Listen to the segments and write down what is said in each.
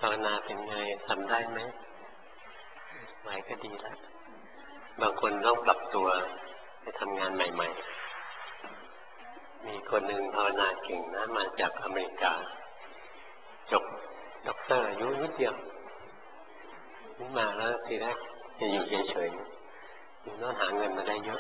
าวนาเป็นไงทำได้ไหมไหวก็ดีแล้วบางคนต้องปรับตัวไปทำงานใหม่ๆมีคนหนึ่งภาวนาเก่งนะมาจากอเมริกาจบด็อกเตอร์อายุนิดเดียวนี่มาแล้วทีแรกจะอยู่เฉยๆอยู่โน่นหาเงินมาได้เยอะ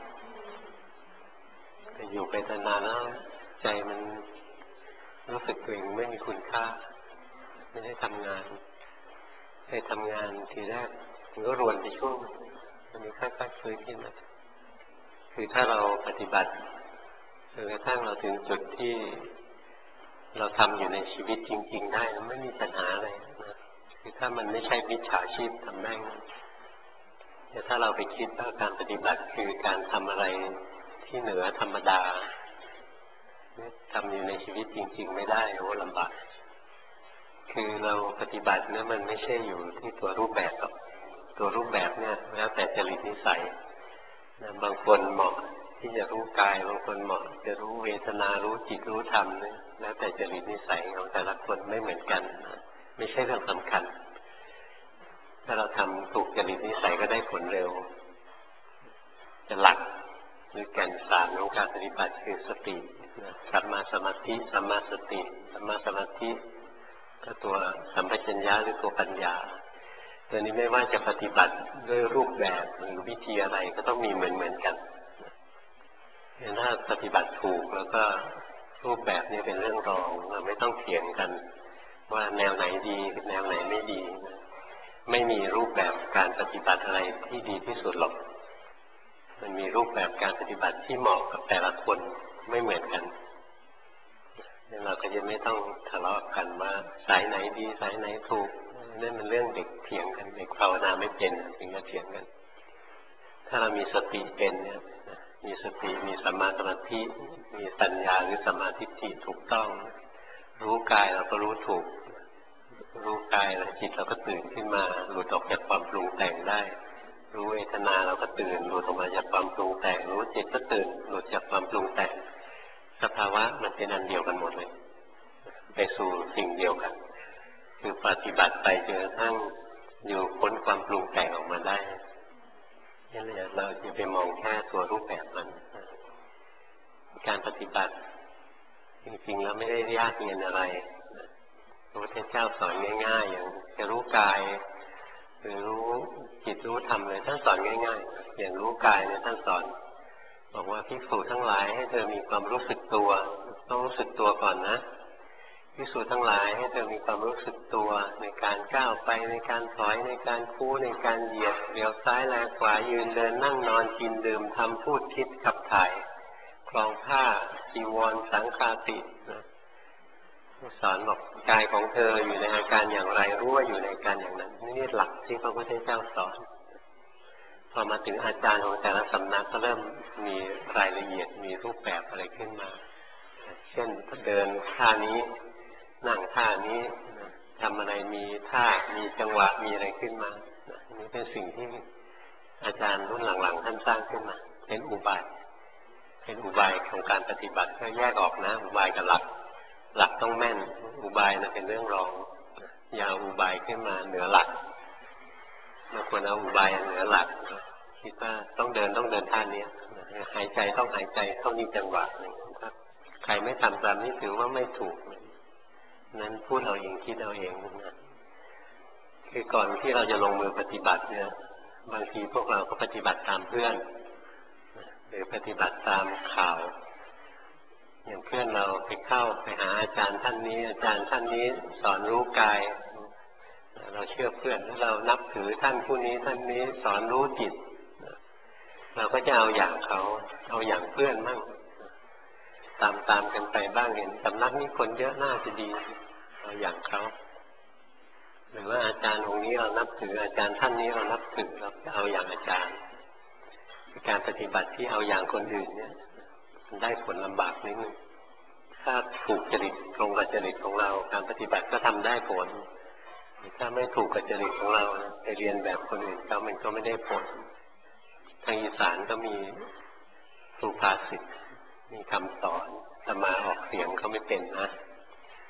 แต่อยู่ไปนานๆแล้วใจมันรู้สึกตัวเองไม่มีคุณค่าไม่ได้ทำงานไปทำงานทีแรกมันก็รวนไปช่วงมันมีค่อยๆฟื้นขึ้นมาคือถ้าเราปฏิบัติจนกระทั่งเราถึงจุดที่เราทำอยู่ในชีวิตจริงๆได้ไม่มีปัญหาอะไรนะคือถ้ามันไม่ใช่มิจฉาชีพทำได้แต่ถ้าเราไปคิดว่าการปฏิบัติคือการทำอะไรที่เหนือธรรมดาทำอยู่ในชีวิตจริงๆไม่ได้โอ้ลำบากคือเราปฏิบัติเนี่ยมันไม่ใช่อยู่ที่ตัวรูปแบบหรอกตัวรูปแบบเนี่ยแล้วแต่จริตนิสัยบางคนเหมาะที่จะรู้กายบางคนเหมาะจะรู้เวทนารู้จิตรู้ธรรมเนี่ยแล้วแต่จริตนิสัยของแต่ละคนไม่เหมือนกันไม่ใช่เรื่องสำคัญถ้าเราทำถูกจริตนิสัยก็ได้ผลเร็วจะหลักหรือแก่นสารของการปฏิบัติคือสติสัมมาสมาธิสัมมาสติสัมมาสมาธิก็ตัวสัมปชัญญะหรือตัวปัญญาตัวนี้ไม่ว่าจะปฏิบัติด้วยรูปแบบหรือวิธีอะไรก็ต้องมีเหมือนกันถ้าปฏิบัติถูกแล้วก็รูปแบบนี้เป็นเรื่องรองเราไม่ต้องเถียงกันว่าแนวไหนดีแนวไหนไม่ดีไม่มีรูปแบบการปฏิบัติอะไรที่ดีที่สุดหรอกมันมีรูปแบบการปฏิบัติที่เหมาะกับแต่ละคนไม่เหมือนกันเราก็จะไม่ต้องทะเลาะกันว่าสายไหนดีสายไหนถูกนั่นมันเรื่องเด็กเถียงกันเด็กภาวนาไม่เป็นถึงจะเถียงกันถ้าเรามีสติเป็นเนี่ยมีสติมีสัมมาสมาธิมีปัญญาหรือสัมมาทิฏฐิถูกต้องรู้กายเราก็รู้ถูกรู้กายแล้วจิตเราก็ตื่นขึ้นมาหลุดออกจากความปรุงแต่งได้รู้เวทนาเราก็ตื่นหลุดออกมาจากความปรุงแต่งรู้จิตก็ตื่นหลุดจากความปรุงแต่งสภาวะมันเป็นอันเดียวกันหมดเลยไปสู่สิ่งเดียวกันคือปฏิบัติไปจนกระทั่งอยู่พ้นความปรุงแต่งออกมาได้นี่แหละเราจะไปมองแค่ตัวรูปแบบมันการปฏิบัติจริงๆแล้วไม่ได้ยากเย็นอะไรพระพุทธเจ้าสอนง่ายๆอย่างจะรู้กายหรือรู้จิตรู้ธรรมเลยท่านสอนง่ายๆอย่างรู้กายเนี่ยท่านสอนบอกว่าภิกษุทั้งหลายให้เธอมีความรู้สึกตัวต้องรู้สึกตัวก่อนนะภิกษุทั้งหลายให้เธอมีความรู้สึกตัวในการก้าวไปในการถอยในการคู่ในการเหยียดเลี้ยวซ้ายแลขวายืนเดินนั่งนอนกินดื่มทำพูดคิดขับถ่ายคลองผ้าจีวรสังฆาติสอนบอกกายของเธออยู่ในอาการอย่างไรรู้ว่าอยู่ในอาการอย่างนั้นนี่หลักที่พระพุทธเจ้าสอนพอมาถึงอาจารย์ของแต่ละสำนักก็เริ่มมีรายละเอียดมีรูปแบบอะไรขึ้นมาเช่นเดินท่านี้นั่งท่านี้ทำอะไรมีท่ามีจังหวะมีอะไรขึ้นมานี่เป็นสิ่งที่อาจารย์รุ่นหลังๆท่านสร้างขึ้นมาเป็นอุบายของการปฏิบัติก็แยกออกนะอุบายกับหลักต้องแม่นอุบายนะเป็นเรื่องรองอย่าเอาอุบายขึ้นมาเหนือหลักไม่ควรเอาอุบายเหนือหลักคิดว่าต้องเดินท่านี้หายใจต้องหายใจเท่านี้จังหวะใครไม่ทำตามนี้ถือว่าไม่ถูกนั้นพูดเอาเองคิดเอาเองนะคือก่อนที่เราจะลงมือปฏิบัติเนี่ยบางทีพวกเราก็ปฏิบัติตามเพื่อนหรือปฏิบัติตามข่าวอย่างเพื่อนเราไปหาอาจารย์ท่านนี้อาจารย์ท่านนี้สอนรู้กายเราเชื่อเพื่อนแล้วเรานับถือท่านผู้นี้ท่านนี้สอนรู้จิตเราก็จะเอาอย่างเขาเอาอย่างเพื่อนมั่งตามกันไปบ้างเห็นสำนักนี้คนเยอะน่าจะดีเอาอย่างเขาหรือว่าอาจารย์องค์นี้เรานับถืออาจารย์ท่านนี้เรานับถือเราจะเอาอย่างอาจารย์การปฏิบัติที่เอาอย่างคนอื่นเนี่ยมันได้ผลลำบากนิดนึงถ้าถูกจริตตรงกับจริตของเราการปฏิบัติก็ทำได้ผลถ้าไม่ถูกกับจริตของเราไปเรียนแบบคนอื่นก็มันก็ไม่ได้ผลทางอีสานก็มีสุภาษิตมีคำสอนแต่มาออกเสียงเขาไม่เป็นนะ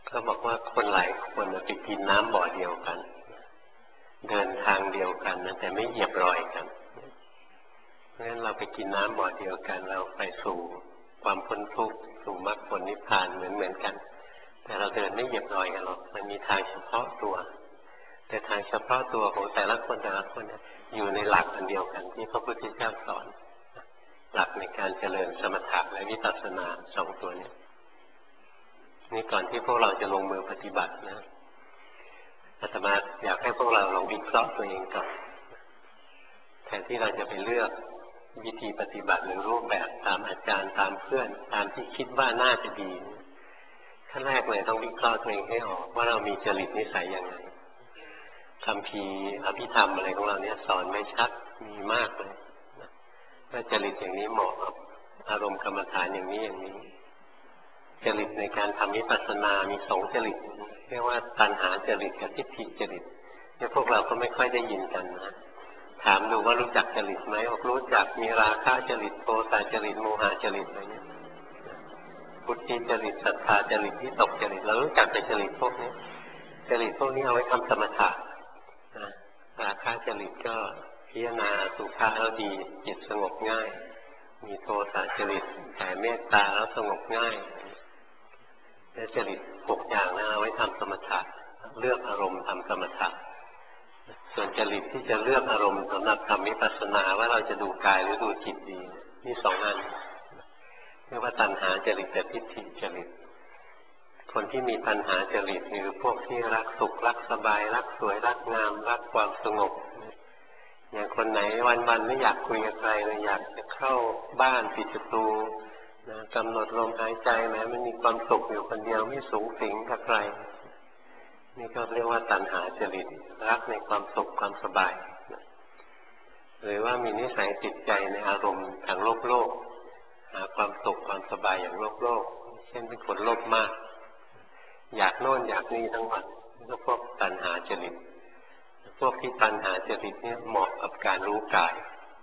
เขาบอกว่าคนหลายคนไปกินน้ำบ่อเดียวกันเดินทางเดียวกันนะแต่ไม่เหยียบรอยกันเพราะฉะนั้นเราไปกินน้ำบ่อเดียวกันเราไปสู่ความพ้นทุกข์สู่มรรคผลนิพพานเหมือนกันแต่เราเดินไม่เหยียบรอยกันหรอกมันมีทางเฉพาะตัวแต่ทางเฉพาะตัวของแต่ละคนอยู่ในหลักอันเดียวกันที่พระพุทธเจ้าสอนหลักในการเจริญสมถะและวิปัสสนาสองตัวนี้นี่ก่อนที่พวกเราจะลงมือปฏิบัตินะอาตมาอยากให้พวกเราลองวิเคราะห์ตัวเองก่อนแทนที่เราจะไปเลือกวิธีปฏิบัติหรือรูปแบบตามอาจารย์ตามเพื่อนตามที่คิดว่าน่าจะดีขั้นแรกเลยต้องวิเคราะห์ตัวเองให้ออกว่าเรามีจริตนิสัยอย่างไรคัมภีร์อภิธรรมอะไรของเราเนี่ยสอนไม่ชัดมีมากเลยว่าจริตอย่างนี้เหมาะกับอารมณ์กรรมฐานอย่างนี้จริตในการทำวิปัสสนามีสองจริตเรียกว่าตัณหาจริตกับทิฏฐิจริตเนี่ยพวกเราก็ไม่ค่อยได้ยินกันนะถามดูว่ารู้จักจริตไหมบอกรู้จักมีราคะจริตโทสะจริตโมหะจริตอะไรเนี่ยพุทธิจริตศรัทธาจริตวิตกจริตเรารู้จักแต่จริตพวกนี้จริตพวกนี้เอาไว้ทำสมถะราคะจริตก็พิจารณาสุภาพแล้วดีจิตสงบง่ายมีโทสะจริตแผ่เมตตาแล้วสงบง่ายและจริต6อย่างนะเอาไว้ทำสมถะเลือกอารมณ์ทำสมถะส่วนจริตที่จะเลือกอารมณ์สำหรับทำวิปัสสนาว่าเราจะดูกายหรือดูจิตดีนี่สองอันเรียกว่าตัณหาจริตกับทิฏฐิจริตคนที่มีตัณหาจริตคือพวกที่รักสุขรักสบายรักสวยรักงามรักความสงบอย่างคนไหนวันๆไม่อยากคุยกับใครเลยอยากจะเข้าบ้านปิดประตูนะกำหนดลมหายใจแม้มันมีความสุขอยู่คนเดียวไม่สูงสิงกับใครนี่ก็เรียกว่าตัณหาจริตรักในความสุขความสบายหรือว่ามีนิสัยติดใจในอารมณ์ทางโลกหาความสุขความสบายอย่างโลกเช่นเป็นคนโลภมากอยากโน่นอยากนี่ทั้งวันก็พวกตัณหาจริตพวกที่ตัณหาจริตเนี่ยเหมาะกับการรู้กาย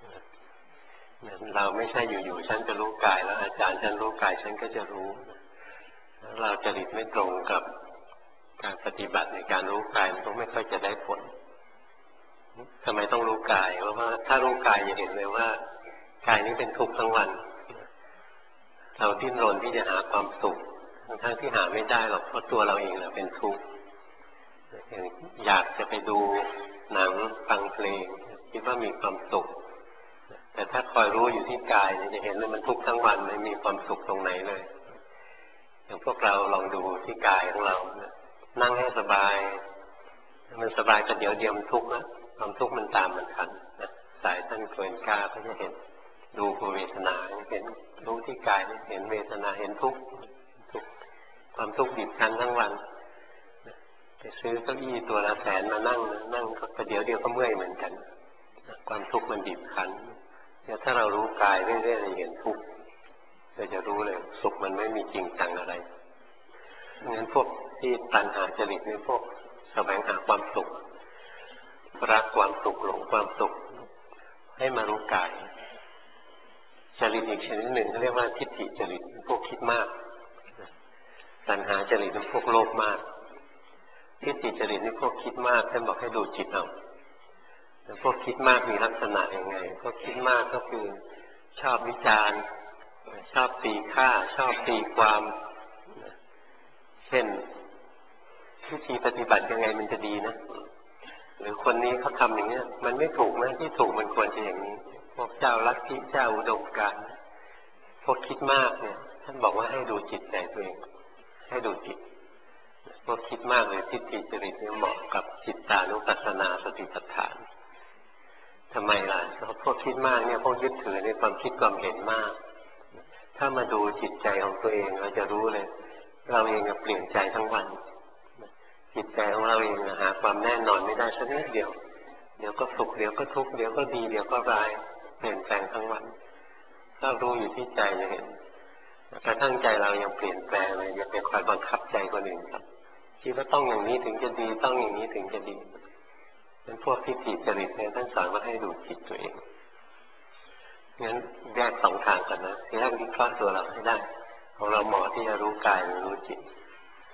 เราไม่ใช่อยู่ๆฉันจะรู้กายแล้วอาจารย์ฉันรู้กายฉันก็จะรู้เราจริตไม่ตรงกับการปฏิบัติในการรู้กายมันก็ไม่ค่อยจะได้ผลทำไมต้องรู้กายเพราะว่าถ้ารู้กายจะเห็นเลยว่ากายนี้เป็นทุกข์ทั้งวันเราดิ้นรนที่จะหาความสุขทั้งที่หาไม่ได้หรอกเพราะตัวเราเองแหละเป็นทุกข์อยากจะไปดูหนังฟังเพลงคิดว่ามีความสุขแต่ถ้าคอยรู้อยู่ที่กายจะเห็นเลยมันทุกข์ทั้งวันไม่มีความสุขตรงไหนเลยอย่างพวกเราลองดูที่กายของเรานั่งให้สบายมันสบายแต่เดี๋ยวมันทุกข์นะความทุกข์มันตามมันทันนะสายท่านโกนก้าก็จะเห็นดูเวทนาเห็นรู้ที่กายเห็นเวทนาเห็นทุกข์ความทุกข์บีบคั้นทั้งวันไปซื้อเก้าอี้ตัวละ100,000มานั่งก็เดี๋ยวก็เมื่อยเหมือนกันความทุกข์มันบีบคั้นเนี่ยถ้าเรารู้กายเรื่อยๆเราเห็นทุกข์เราจะรู้เลยสุขมันไม่มีจริงจังอะไรงั้นพวกที่ตัณหาจริตนี่พวกแสวงหาความสุขรักความสุขหลงความสุขให้มารู้กายจริตอีกชนิดหนึ่งเขาเรียกว่าทิฏฐิจริตพวกคิดมากตัณหาจริตเป็นพวกโลภมากทิฏฐิจริตนี่พวกคิดมากท่านบอกให้ดูจิตเอาพวกคิดมากมีลักษณะยังไงพวกคิดมากก็คือชอบวิจารณ์ชอบตีค่าชอบตีความเช่นวิธีปฏิบัติยังไงมันจะดีนะหรือคนนี้เขาทำอย่างนี้มันไม่ถูกนะที่ถูกมันควรจะอย่างนี้พวกเจ้าลัทธิเจ้าอุดมการณ์พวกคิดมากเนี่ยท่านบอกว่าให้ดูจิตใจตัวเองให้ดูจิตพวกคิดมากเลยทิฏฐิจริตเนี่ยเหมาะกับจิตตานุปัสสนาสติปัฏฐานทำไมล่ะเพราะพวกคิดมากเนี่ยพวกยึดถือในความคิดความเห็นมากถ้ามาดูจิตใจของตัวเองเราจะรู้เลยเราเองเปลี่ยนใจทั้งวันจิตใจของเราเองหาความแน่นอนไม่ได้สักนิดเดียวเดี๋ยวก็สุขเดี๋ยวก็ทุกข์เดี๋ยวก็ดีเดี๋ยวก็ร้ายเปลี่ยนแปลงทั้งวันถ้ารู้อยู่ที่ใจจะเห็นกระทั่งใจเรายังเปลี่ยนแปลงเลยอย่าไปคอยบังคับใจคนอื่นครับคิดว่าต้องอย่างนี้ถึงจะดีต้องอย่างนี้ถึงจะดีเป็นพวกทิฏฐิจริตเนี่ยท่านสอนว่าให้ดูจิตตัวเองงั้นแยก2ทางกันนะทีแรกวิเคราะห์ตัวเราให้ได้ของเราเหมาะที่จะรู้กายหรือรู้จิต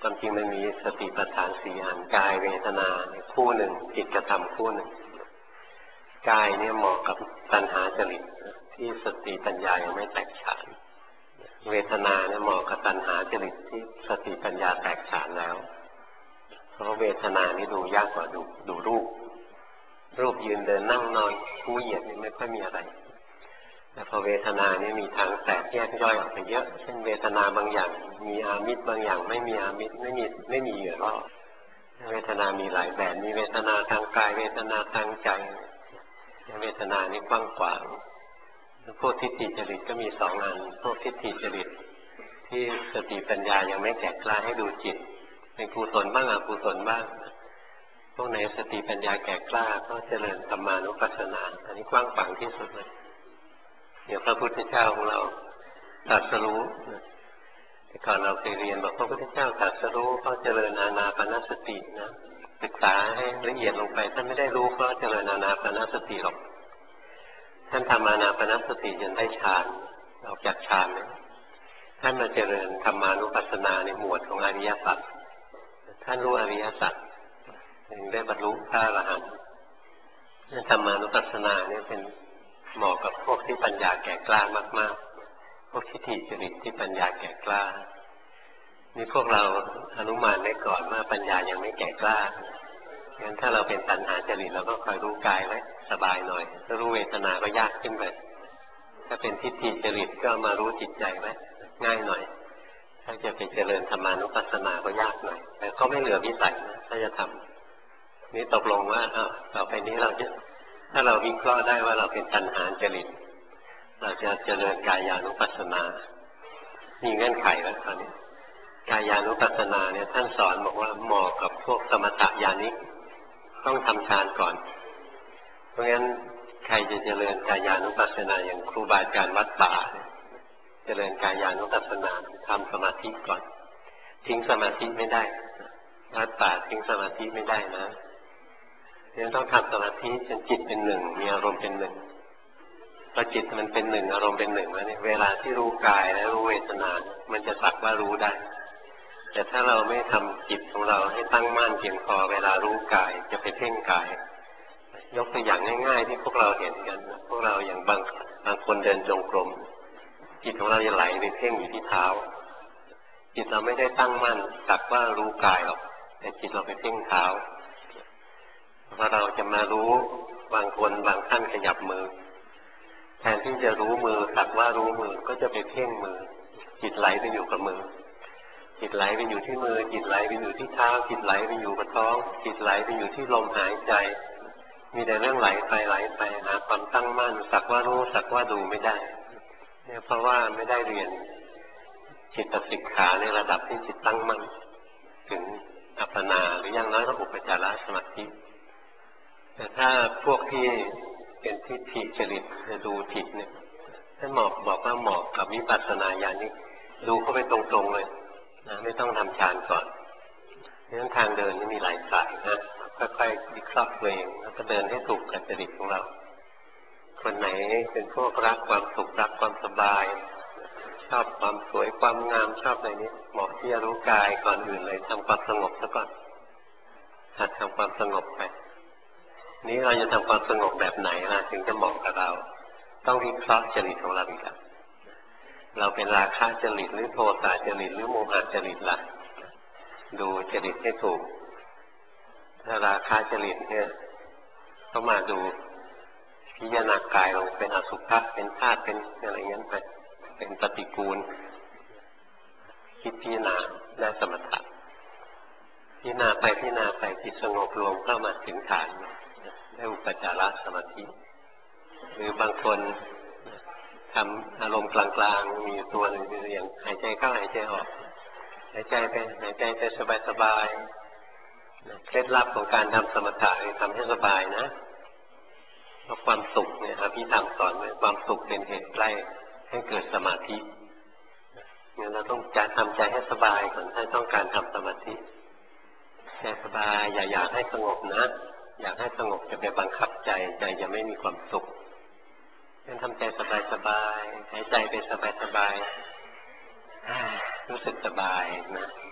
ความจริงมันมีสติปัฏฐานสี่อันกายเวทนาคู่หนึ่งจิตกระทำคู่หนึ่งกายเนี่ยเหมาะกับตัณหาจริตที่สติปัญญายังไม่แตกฉานเวทนาเนี่ยเหมาะกับตัณหาจริตที่สติปัญญาแตกฉานแล้วเพราะเวทนานี่ดูยากกว่าดูรูปยืนเดินนั่งนอนคู่เหยียดนี่ไม่ค่อยมีอะไรแต่พอเวทนานี่มีทางแตกแยกย่อยออกไปเยอะเช่นเวทนาบางอย่างมีอามิตรบางอย่างไม่มีอามิตรไม่มีเหยื่อล่อเวทนามีหลายแบบมีเวทนาทางกายเวทนาทางใจเวทนานี่กว้างขวางพวกทิฏฐิจริตก็มีสองอันพวกทิฏฐิจริตที่สติปัญญายังไม่แก่กล้าให้ดูจิตเป็นกุศลบ้างอกุศลบ้างพวกไหนสติปัญญาแก่กล้าก็เจริญธรรมานุปัสสนาอันนี้กว้างขวางที่สุดเลยอย่างพระพุทธเจ้าของเราตรัสรู้แต่ก่อนเราเคยเรียนบอกพระพุทธเจ้าตรัสรู้เพราะเจริญอานาปานสตินะศึกษาให้ละเอียดลงไปท่านไม่ได้รู้เพราะเจริญอานาปานสติหรอกท่านทำอานาปานสติจนได้ฌานออกจากฌานเนี่ยท่านมาเจริญธรรมานุปัสสนาในหมวดของอริยสัจท่านรู้อริยสัจถึงได้บรรลุพระอรหันต์ธรรมานุปัสสนาเนี่ยเป็นเหมาะกับพวกที่ปัญญาแก่กล้ามากๆพวกทิฏฐิจริตที่ปัญญาแก่กล้านี่พวกเราอนุมานไว้ก่อนว่าปัญญายังไม่แก่กล้างั้นถ้าเราเป็นตัณหาจริตเราก็คอยรู้กายไว้สบายหน่อยถ้ารู้เวทนาก็ยากขึ้นไปถ้าเป็นทิฏฐิจริตก็มารู้จิตใจไว้ง่ายหน่อยถ้าจะเป็นเจริญธรรมานุปัสสนาก็ยากหน่อยแต่ก็ไม่เหลือวิสัยนะถ้าจะทำนี่ตกลงว่าต่อไปนี้เราจะถ้าเราวิเคราะห์ได้ว่าเราเป็นตัณหาจริตเราจะเจริญกายานุปัสสนามีเงื่อนไขแล้วตอนนี้กายานุปัสสนาเนี่ยท่านสอนบอกว่าเหมาะกับพวกสมถะญาณิกต้องทำฌานก่อนเพราะงั้นใครจะเจริญกายานุปัสสนาอย่างครูบาอาจารย์วัดป่าเจริญกายานุปัสสนาทำสมาธิก่อนทิ้งสมาธิไม่ได้วัดป่าทิ้งสมาธิไม่ได้นะเนี่ยต้องทำสมาธิจนจิตเป็นหนึ่งมีอารมณ์เป็นหนึ่งพอจิตมันเป็นหนึ่งอารมณ์เป็นหนึ่งแล้วเนี่ยเวลาที่รู้กายและรู้เวทนามันจะสักว่ารู้ได้แต่ถ้าเราไม่ทำจิตของเราให้ตั้งมั่นเพียงพอเวลารู้กายจะไปเพ่งกายยกตัวอย่างง่ายๆที่พวกเราเห็นกันพวกเราอย่างบางคนเดินจงกรมจิตของเราจะไหลไปเพ่งอยู่ที่เท้าจิตเราไม่ได้ตั้งมั่นสักว่ารู้กายหรอกแต่จิตเราไปเพ่งเท้าพอเราจะมารู้บางคนบางท่านขยับมือแทนที่จะรู้มือสักว่ารู้มือก็จะไปเพ่งมือจิตไหลไปอยู่กับมือจิตไหลไปอยู่ที่มือจิตไหลไปอยู่ที่เท้าจิตไหลไปอยู่กับท้องจิตไหลไปอยู่ที่ลมหายใจมีแต่เรื่องไหลไปหาความตั้งมั่นสักว่ารู้สักว่าดูไม่ได้เนี่ยเพราะว่าไม่ได้เรียนจิตสิกขาในระดับที่จิตตั้งมั่นถึงอัปปนาหรืออย่างน้อยก็อุปจารสมาธิแต่ถ้าพวกที่เป็นทิฏฐิจริตจะดูจิตเนี่ยท่านบอกว่าเหมาะกับวิปัสสนาญาณิกดูเข้าไปตรงๆเลยนะไม่ต้องทำฌานก่อนเพราะฉะนั้นทางเดินนี่มีหลายสายนะค่อยๆวิเคราะห์ตัวเองแล้วก็เดินให้ถูกกับจริตของเราคนไหนเป็นพวกรักความสุขรักความสบายชอบความสวยความงามชอบอะไรนี้เหมาะที่จะรู้กายก่อนอื่นเลยทำความสงบซะก่อนหัดทำความสงบไปนี้เราจะทำความสงบแบบไหนล่ะถึงจะเหมาะกับเราต้องวิเคราะห์จริตของเราอีกแล้วเราเป็นราคะจริตหรือโทสะจริตหรือโมหะจริตล่ะดูจริตให้ถูกถ้าราคะจริตเนี่ยก็มาดูพิจารณากายลงเป็นอสุภะเป็นธาตุเป็นอะไรเงี้ยไปเป็นปฏิกูลคิดพิจารณาได้สมถะพิจารณาไปจิตสงบรวมเข้ามาถึงฐานได้อุปจารสมาธิหรือบางคนทำอารมณ์กลางๆมีตัวหนึ่งคืออย่างหายใจเข้าหายใจออกหายใจไปสบายๆเคล็ดลับของการทำสมถะคือทำให้สบายนะเพราะความสุขเนี่ยอภิธรรมสอนไว้ความสุขเป็นเหตุใกล้ให้เกิดสมาธิงั้นเราต้องทำใจให้สบายก่อนถ้าต้องการทำสมาธิใจสบายอย่าอยากให้สงบนะอยากให้สงบจะไปบังคับใจจะไม่มีความสุขงั้นทำใจสบายๆหายใจไปสบายๆรู้สึกสบายนะ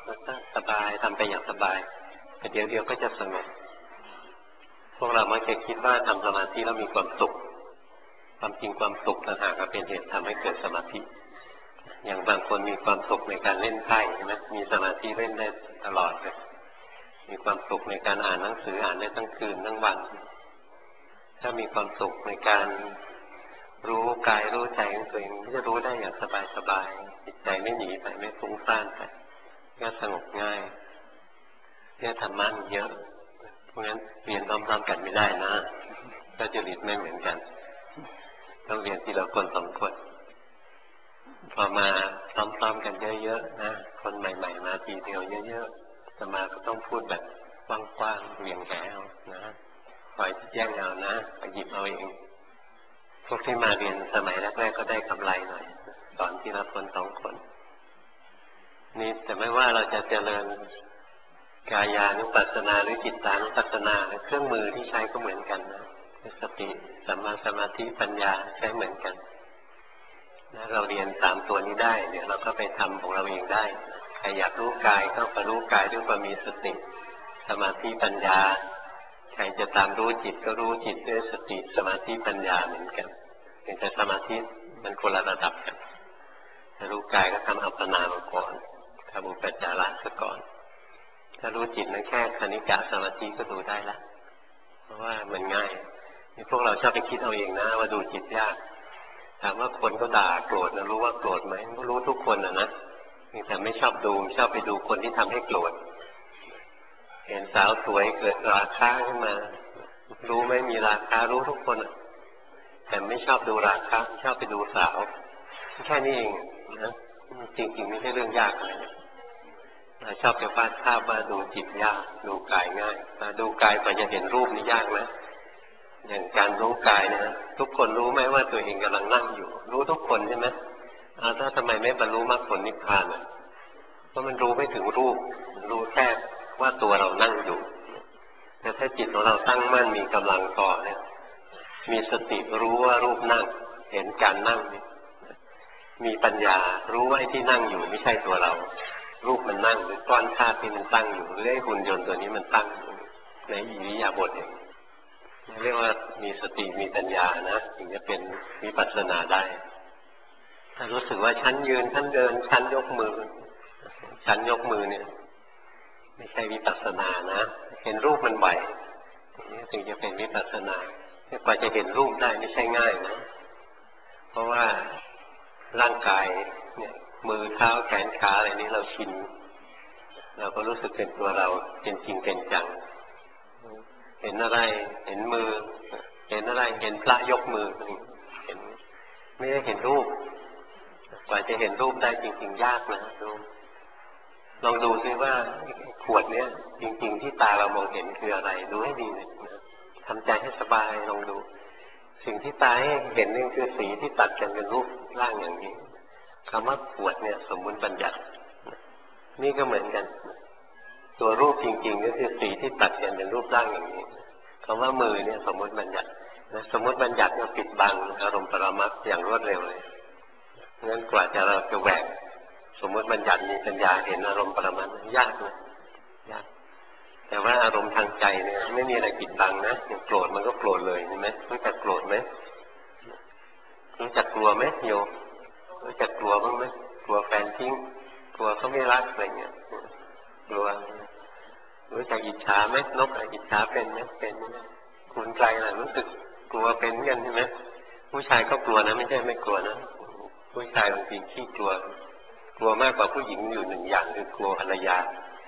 สบายทำไปอย่างสบายแต่เดี๋ยวก็จะสงบพวกเรามักจะคิดว่าทำสมาธิแล้วมีความสุขความจริงความสุขต่างหากเป็นเหตุทำให้เกิดสมาธิอย่างบางคนมีความสุขในการเล่นไพ่ใช่ไหมมีสมาธิเล่นได้ตลอดเลยมีความสุขในการอ่านหนังสืออ่านได้ทั้งคืนทั้งวันถ้ามีความสุขในการรู้กายรู้ใจของตัวเองจะรู้ได้อย่างสบายๆจิตใจไม่หนีไปไม่ฟุ้งซ่านไปก็สงบง่ายเนี่ยธรรมะเยอะเพราะงั้นเรียนพร้อมๆกันไม่ได้นะก็จริตไม่เหมือนกันต้องเรียนทีละคนสองคนพอมาพร้อมๆกันเยอะๆนะคนใหม่ๆมาทีเดียวเยอะๆจะมาก็ต้องพูดแบบกว้างๆเวียงแหวนะคอยแย่งเอานะหยิบเอาเองพวกที่มาเรียนสมัยแรกๆก็ได้กำไรหน่อยสอนทีละคนสองคนนี่แต่ไม่ว่าเราจะเจริญกายานุปัสสนาหรือจิตานุปัสสนาเครื่องมือที่ใช้ก็เหมือนกันนะสติสัมมาสมาธิปัญญาใช้เหมือนกันนะเราเรียน3ตัวนี้ได้เดี๋ยวเราก็ไปทำของเราเองได้ใครอยากรู้กายก็รู้กายด้วยความมีสติสมาธิปัญญาใครจะตามรู้จิตก็รู้จิตด้วยสติสมาธิปัญญาเหมือนกันแต่สมาธิมันคนละระดับกันถ้ารู้กายก็ทำอัปปนามาก่อนทำอุปจาระซะก่อนถ้ารู้จิตนั้นแค่คณิกะสมาธิก็ดูได้ละเพราะว่ามันง่ายนี่พวกเราชอบไปคิดเอาเองนะว่าดูจิตยากถามว่าคนก็ด่าโกรธนะรู้ว่าโกรธไหมก็รู้ทุกคนนะแต่ไม่ชอบดูชอบไปดูคนที่ทำให้โกรธเห็นสาวสวยเกิดราคะขึ้นมารู้ไหมมีราคะรู้ทุกคนแต่ไม่ชอบดูราคะชอบไปดูสาวแค่นี้เองนะจริงๆไม่ใช่เรื่องยากอะไรชอบไปวาดภาพว่าดูจิตยากดูกายง่ายดูกายกว่าจะเห็นรูปนี่ยากนะอย่างการรู้กายนะทุกคนรู้ไหมว่าตัวเองกำลังนั่งอยู่รู้ทุกคนใช่ไหมถ้าทำไมไม่บรรลุมรรคผลนิพพานเพราะมันรู้ไม่ถึงรูปรู้แค่ว่าตัวเรานั่งอยู่แต่ถ้าจิตของเราตั้งมั่นมีกำลังพอเนี่ยมีสติรู้ว่ารูปนั่งเห็นการนั่งมีปัญญารู้ว่าไอ้ที่นั่งอยู่ไม่ใช่ตัวเรารูปมันนั่งหรือก้อนธาตุที่มันตั้งอยู่หรือไอ้หุ่นยนต์ตัวนี้มันตั้งอยู่ในอิริยาบถเองเรียกว่ามีสติมีปัญญานะถึงจะเป็นวิปัสสนาได้ถ้ารู้สึกว่าฉันยืนฉันเดินฉันยกมือฉันยกมือเนี่ยไม่ใช่วิปัสสนานะเห็นรูปมันไหวนี่ถึงจะเป็นวิปัสสนากว่าจะเห็นรูปได้ไม่ใช่ง่ายนะเพราะว่าร่างกายเนี่ยมือเท้าแขนขาอะไรนี้เราชินเราก็รู้สึกเป็นตัวเราเป็นจริงเป็นจังเห็นอะไรเห็นมือเห็นอะไรเห็นพระยกมือเห็นไม่ได้เห็นรูปกว่าจะเห็นรูปได้จริงๆยากนะลองดูซิว่าขวดเนี้ยจริงๆที่ตาเรามองเห็นคืออะไรดูให้ดีนะทำใจให้สบายลองดูสิ่งที่ตาเห็นนี่คือสีที่ตัดกันเป็นรูปร่างอย่างนี้คำว่าขวดเนี่ยสมมุติบัญญัตินี่ก็เหมือนกันตัวรูปจริงๆก็คือสีที่ตัดกันเป็นรูปร่างอย่างนี้คำว่ามือเนี่ยสมมุติบัญญัตินะสมมุติบัญญัติก็ปิดบังอารมณ์ปรมัตถ์อย่างรวดเร็วเลยงั้นกว่าเราจะแหวกสมมุติบัญญัติมีปัญญาเห็นอารมณ์ปรมัตถ์ยากนะยากแต่ว่าอารมณ์ทางใจเนี่ยไม่มีอะไรปิดบังนะอย่างโกรธมันก็โกรธเลยใช่ไหมรู้จักโกรธไหมรู้จักกลัวไหมโยรู้จักกลัวบ้างไหมกลัวแฟนทิ้งกลัวเขาไม่รักอะไรเงี้ยกลัวรู้จักอิจฉาไหมนกอิจฉาเป็นไหมเป็นคุณไกลล่ะรู้สึกกลัวเป็นกันใช่ไหมผู้ชายก็กลัวนะไม่ใช่ไม่กลัวนะผู้ชายบางทีขี้กลัวกลัวมากกว่าผู้หญิงอยู่หนึ่งอย่างคือกลัวภรรยา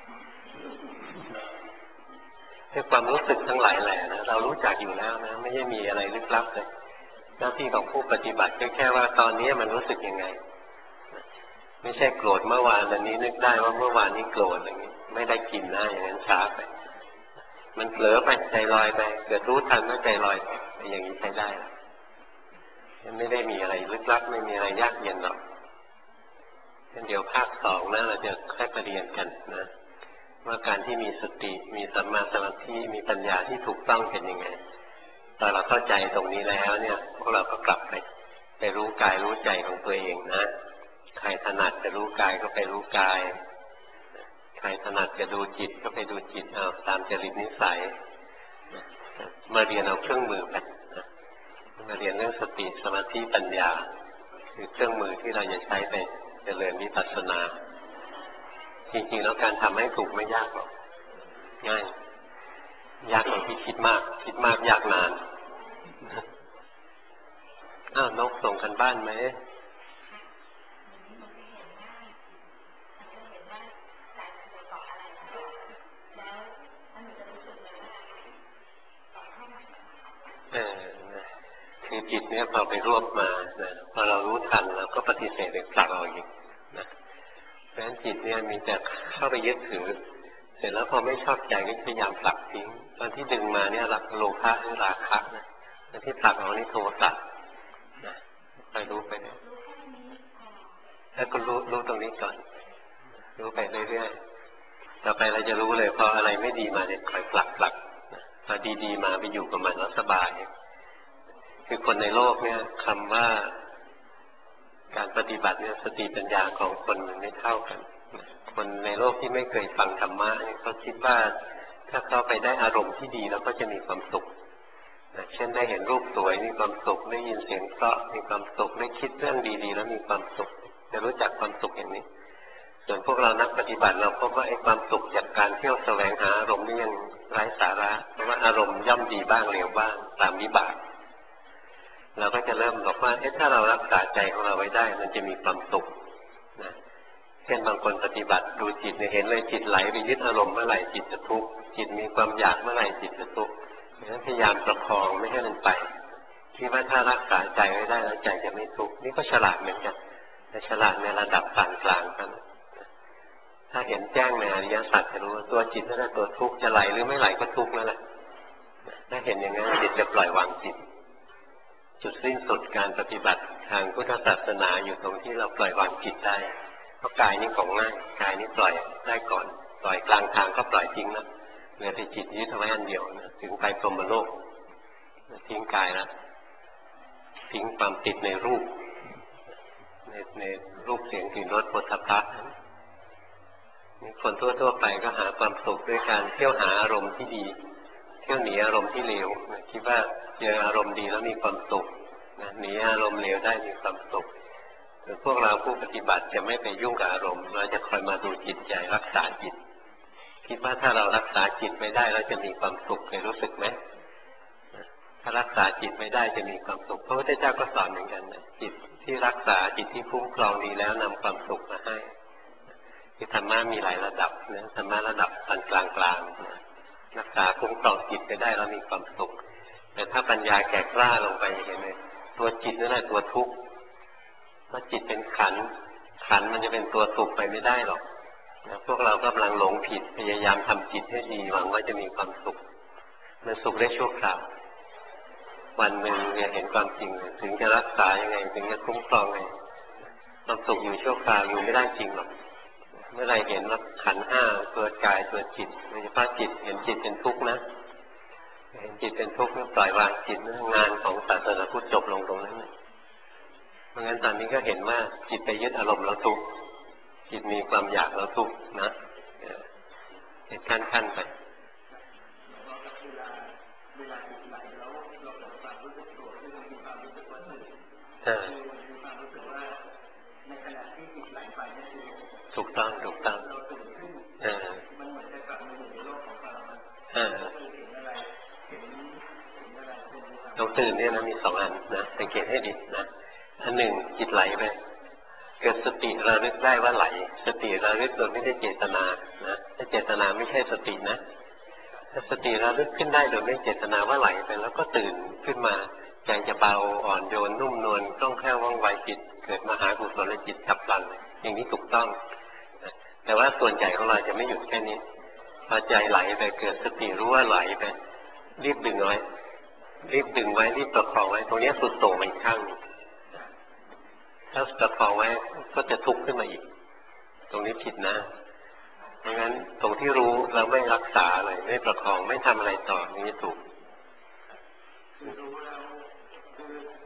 ให้ความรู้สึกทั้งหลายแหละนะเรารู้จักอยู่แล้วนะไม่ใช่มีอะไรลึกลับเลยหน้าที่ของผู้ปฏิบัติแค่ว่าตอนนี้มันรู้สึกยังไงไม่ใช่โกรธเมื่อวานอันนี้นึกได้ว่าเมื่อวานนี้โกรธอะไรอย่างนี้ไม่ได้กินนะอย่างนั้นช้าไปมันเผลอไปใจลอยไปเกิดรู้ทันก็ใจลอยไปอย่างนี้ใช้ได้ไม่ได้มีอะไรลึกลับไม่มีอะไรยากเย็นหรอกเดี๋ยวภาค2นะเราจะค่อยไปเรียนกันนะว่าการที่มีสติมีสัมมาสมาธิมีปัญญาที่ถูกต้องเป็นยังไงตอนเราเข้าใจตรงนี้แล้วเนี่ยพวกเราก็กลับไปรู้กายรู้ใจของตัวเองนะใครถนัดจะรู้กายก็ไปรู้กายรถนัดจะดูจิตก็ไปดูจิตเอาตามจริตนิสัยมาเรียนเอาเครื่องมือไปมาเรียนเรื่องสติสมาธิปัญญาคือเครื่องมือที่เราจะใช้ไปเจริญวิปัสสนาจริงๆแล้วการทำให้ถูกไม่ยากหรอกง่ายยากตรงที่คิดมากยากนานนกส่งกันบ้านไหมคือจิตเนี่ยพอไปรวบมานะพอเรารู้ทันเราก็ปฏิเสธไปผลักออกอีกนะเพราะฉะนั้นจิตเนี่ยมีแต่เข้าไปยึดถือเสร็จแล้วพอไม่ชอบใจก็พยายามผลักทิ้งตอนที่ดึงมาเนี่ยโลภะหรือราคะนะตอนที่ผลักออกนี่โทสะนะไปรู้ไปเนี่ยแล้วก็รู้ตรงนี้ก่อนรู้ไปเรื่อยๆต่อไปเราจะรู้เลยพออะไรไม่ดีมาเนี่ยคอยผลักพอดีๆมาไปอยู่กับมันแล้วสบายคือคนในโลกเนี่ยคำว่าการปฏิบัติเนี่ยสติปัญญาของคนมันไม่เท่ากันคนในโลกที่ไม่เคยฟังธรรมะเนี่ยเขาคิดว่าถ้าเขาไปได้อารมณ์ที่ดีแล้วก็จะมีความสุขเช่นได้เห็นรูปสวยมีความสุขได้ยินเสียงเพราะมีความสุขได้คิดเรื่องดีๆแล้วมีความสุขจะรู้จักความสุขอย่างนี้ส่วนพวกเรานักปฏิบัติเราพบว่าไอ้ความสุขจากการเที่ยวแสวงหาอารมณ์นี่ยังไร้สาระเพราะว่าอารมณ์ย่อมดีบ้างเลวบ้างตามวิบากเราก็จะเริ่มบอกว่าถ้าเรารักษาใจของเราไว้ได้มันจะมีความสุขนะเช่นบางคนปฏิบัติดูจิตเนี่ยเห็นเลยจิตไหลไปยึดอารมณ์เมื่อไหร่จิตจะทุกข์จิตมีความอยากเมื่อไหร่จิตจะทุกข์ดังนั้นพยายามประคองไม่ให้มันไปคิดว่าถ้ารักษาใจไว้ได้แล้วใจจะไม่ทุกข์นี่ก็ฉลาดเหมือนกันแต่ฉลาดในระดับปานกลางกันถ้าเห็นแจ้งในอริยสัจจะรู้ว่าตัวจิตนั่นแหละตัวทุกข์จะไหลหรือไม่ไหลก็ทุกข์นั่นแหละถ้าเห็นอย่างนั้นจิตจะปล่อยวางจิตจุดสิ้นสุดการปฏิบัติทางพุทธศาสนาอยู่ตรงที่เราปล่อยวางจิตได้เพราะกายนี่ของง่ายกายนี่ปล่อยได้ก่อนปล่อยกลางทางก็ปล่อยทิ้งแล้วเหลือแต่จิตยึดเอาไว้อันเดียวนะถึงไปพรหมโลกทิ้งกายแล้วทิ้งความติดในรูปในรูปเสียงกลิ่นรสโผฏฐัพพะคนทั่วๆไปก็หาความสุขด้วยการเที่ยวหาอารมณ์ที่ดีเที่ยวหนีอารมณ์ที่เลวคิดว่าเจออารมณ์ดีแล้วมีความสุขหนีอารมณ์เลวได้มีความสุขแต่พวกเราผู้ปฏิบัติจะไม่ไปยุ่งกับอารมณ์เราจะคอยมาดูจิตใจรักษาจิตคิดว่าถ้าเรารักษาจิตไม่ได้เราจะมีความสุขเคยรู้สึกไหมถ้ารักษาจิตไม่ได้จะมีความสุขพระพุทธเจ้าก็สอนเหมือนกันนะจิตที่รักษาจิตที่คุ้มครองดีแล้วนำความสุขมาให้ที่ธรรมะมีหลายระดับนะธรรมะระดับปานกลางๆรักษาคุ้มครองจิตไปได้แล้วมีความสุขแต่ถ้าปัญญาแก่กล้าลงไปเห็นไหมตัวจิตนั่นแหละตัวทุกข์เพราะจิตเป็นขันมันจะเป็นตัวสุขไปไม่ได้หรอกพวกเรากำลังหลงผิดพยายามทำจิตให้ดีหวังว่าจะมีความสุขมันสุขได้ชั่วคราววันหนึ่งเนี่ยเห็นความจริงถึงจะรักษายังไงถึงจะคุ้มครองไงความสุขอยู่ชั่วคราวอยู่ไม่ได้จริงหรอกเมื่อไรเห็นว่าขันธ์ห้าตัวกายตัวจิตโดยเฉพาะจิตเห็นจิตเป็นทุกข์นะเห็นจิตเป็นทุกข์ปล่อยวางจิตงานของศาสนาพุทธจบลงตรงนั้นเพราะงั้นตอนนี้ก็เห็นว่าจิตไปยึดอารมณ์แล้วทุกข์จิตมีความอยากแล้วทุกข์นะเห็นขั้นไปถูกต้องเราตื่นเนี่ยนะมีสองอันนะสังเกตให้ดีนะอันหนึ่งจิตไหลไปเกิดสติระลึกได้ว่าไหลสติระลึกโดยไม่ได้เจตนานะถ้าเจตนาไม่ใช่สตินะถ้าสติระลึกขึ้นได้โดยไม่เจตนาว่าไหลไปแล้วก็ตื่นขึ้นมาใจจะเบาอ่อนโยนนุ่มนวลคล่องแคล่วว่องไวจิตเกิดมหากุศลจิตฉับพลันอย่างนี้ถูกต้องแต่ว่าส่วนใหญ่ของเราจะไม่หยุดแค่นี้พอใจไหลไปเกิดสติรู้ว่าไหลไปรีบดึงไว้รีบประคองไว้ตรงนี้สุดโต่งไปอีกข้างถ้าประคองไว้ก็จะทุกข์ขึ้นมาอีกตรงนี้ผิดนะเพราะงั้นตรงที่รู้แล้วไม่รักษาเลยไม่ประคองไม่ทำอะไรต่อนี้ถูก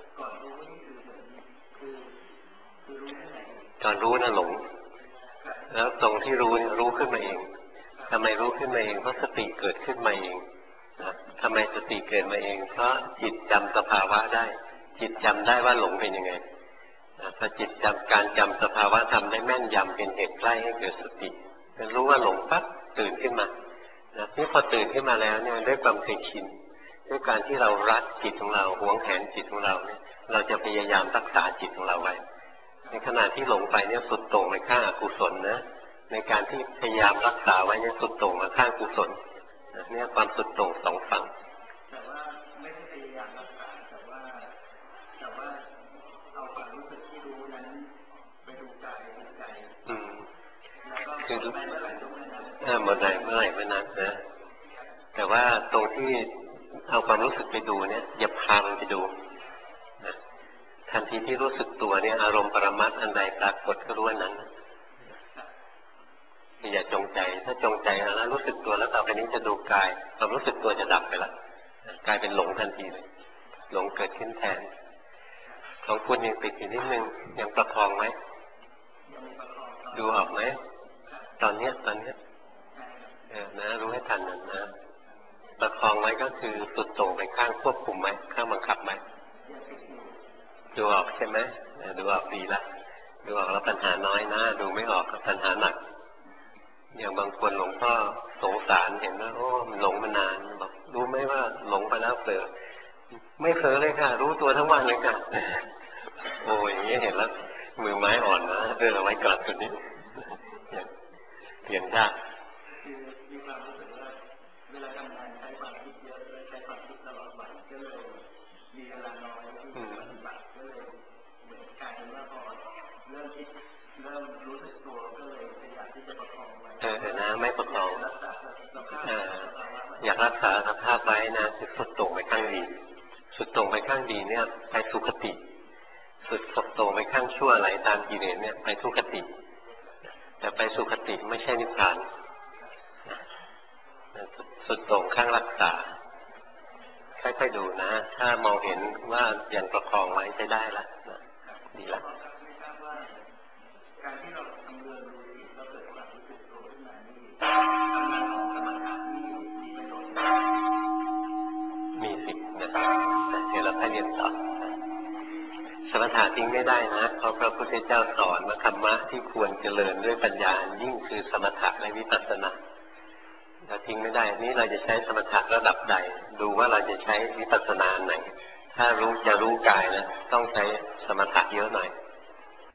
ก่อนรู้นะหลงแล้วตรงที่รู้รู้ขึ้นมาเองทำไมรู้ขึ้นมาเองเพราะสติเกิดขึ้นมาเองนะทำไมสติเกิดมาเองเพราะจิตจำสภาวะได้จิตจำได้ว่าหลงเป็นยังไงพอจิตจำการจำสภาวะทำได้แม่นยำเป็นเหตุใกล้ให้เกิดสติรู้ว่าหลงปั๊บตื่นขึ้นมานี่พอตื่นขึ้นมาแล้วเนี่ยด้วยความเคยชินด้วยการที่เรารักจิตของเราหวงแหนจิตของเราเนี่ยเราจะพยายามรักษาจิตของเราไว้ในขณะที่หลงไปเนี่ยสุดโต่งไปข้างอกุศลนะในการที่พยายามรักษาไว้เนี่ยสุดโต่งมาข้างกุศลเนี่ยความสุดโต่งสองฝั่งแต่ว่าไม่ได้พยายามรักษาแต่ว่าเอาความรู้สึกที่รู้นั้นไปดูกายดูใจแล้วก็คือรู้เมื่อไหร่รู้เมื่อนั้นเมื่อไหร่เมื่อนั้นนะแต่ว่าตรงที่เอาความรู้สึกไปดูเนี่ยอย่าพามันไปดูนะทันทีที่รู้สึกตัวเนี่ยอารมณ์ปรมัตถ์อันใดปรากฏก็รู้ว่านั้นอย่าจงใจถ้าจงใจแล้วรู้สึกตัวแล้วต่อไปนี้จะดูกายความรู้สึกตัวจะดับไปละกลายเป็นหลงทันทีเลยหลงเกิดขึ้นแทนของคุณยังติดอยู่นิดนึงยังประคองไหมดูออกไหมตอนเนี้ยนะรู้ให้ทันนะประคองไว้ก็คือสุดโต่งไปข้างควบคุมไหมข้างบังคับไหมดูออกใช่ไหมดูออกดีละดูออกแล้วปัญหาน้อยนะดูไม่ออกปัญหาหนักอย่างบางคนหลวงพ่อสงสารเห็นว่าโอ้มันหลงมานานบอกรู้ไหมว่าหลงไปแล้วเผลอไม่เผลอเลยค่ะรู้ตัวทั้งวันเลยค่ะโอ้ยอย่างนี้เห็นแล้วมือไม้อ่อนนะเอาไว้ก่อนตัวนี้เปลี่ยนยากมีความรู้สึกว่าเวลาทำงานใช้ความคิดเยอะใช้ความคิดตลอดวันก็เลยมีเวลาน้อยที่ปฏิบัติก็เลยเหมือนกลายเป็นว่าพอเริ่มคิดเริ่มรู้สึกตัวก็เลยพยายามที่จะประคองไว้นะไม่ประคองอยากรักษาสภาพไว้นะสุดโต่งไปข้างดีสุดโต่งไปข้างดีเนี่ยไปสุขติสุดโต่งไปข้างชั่วไหลตามกิเลสเนี่ยไปทุกขติแต่ไปสุขติไม่ใช่นิพพานสุดโต่งข้างรักษาค่อยๆดูนะถ้ามองเห็นว่ายังประคองไว้ใช้ได้ละดีละการที่เราทำเรื่องรู้จิตเราเกิดความรู้สึกตัวขึ้นมานี่ทำงานของสมถะนี่มีประโยชน์มีสินะเดี๋ยวเราไปเรียนต่อสมถะทิ้งไม่ได้นะเพราะพระพุทธเจ้าสอนว่าธรรมะที่ควรเจริญด้วยปัญญายิ่งคือสมถะและวิปัสสนาเราทิ้งไม่ได้นี่เราจะใช้สมถะระดับใดดูว่าเราจะใช้วิปัสสนาไหนถ้าจะรู้กายนะต้องใช้สมถะเยอะหน่อย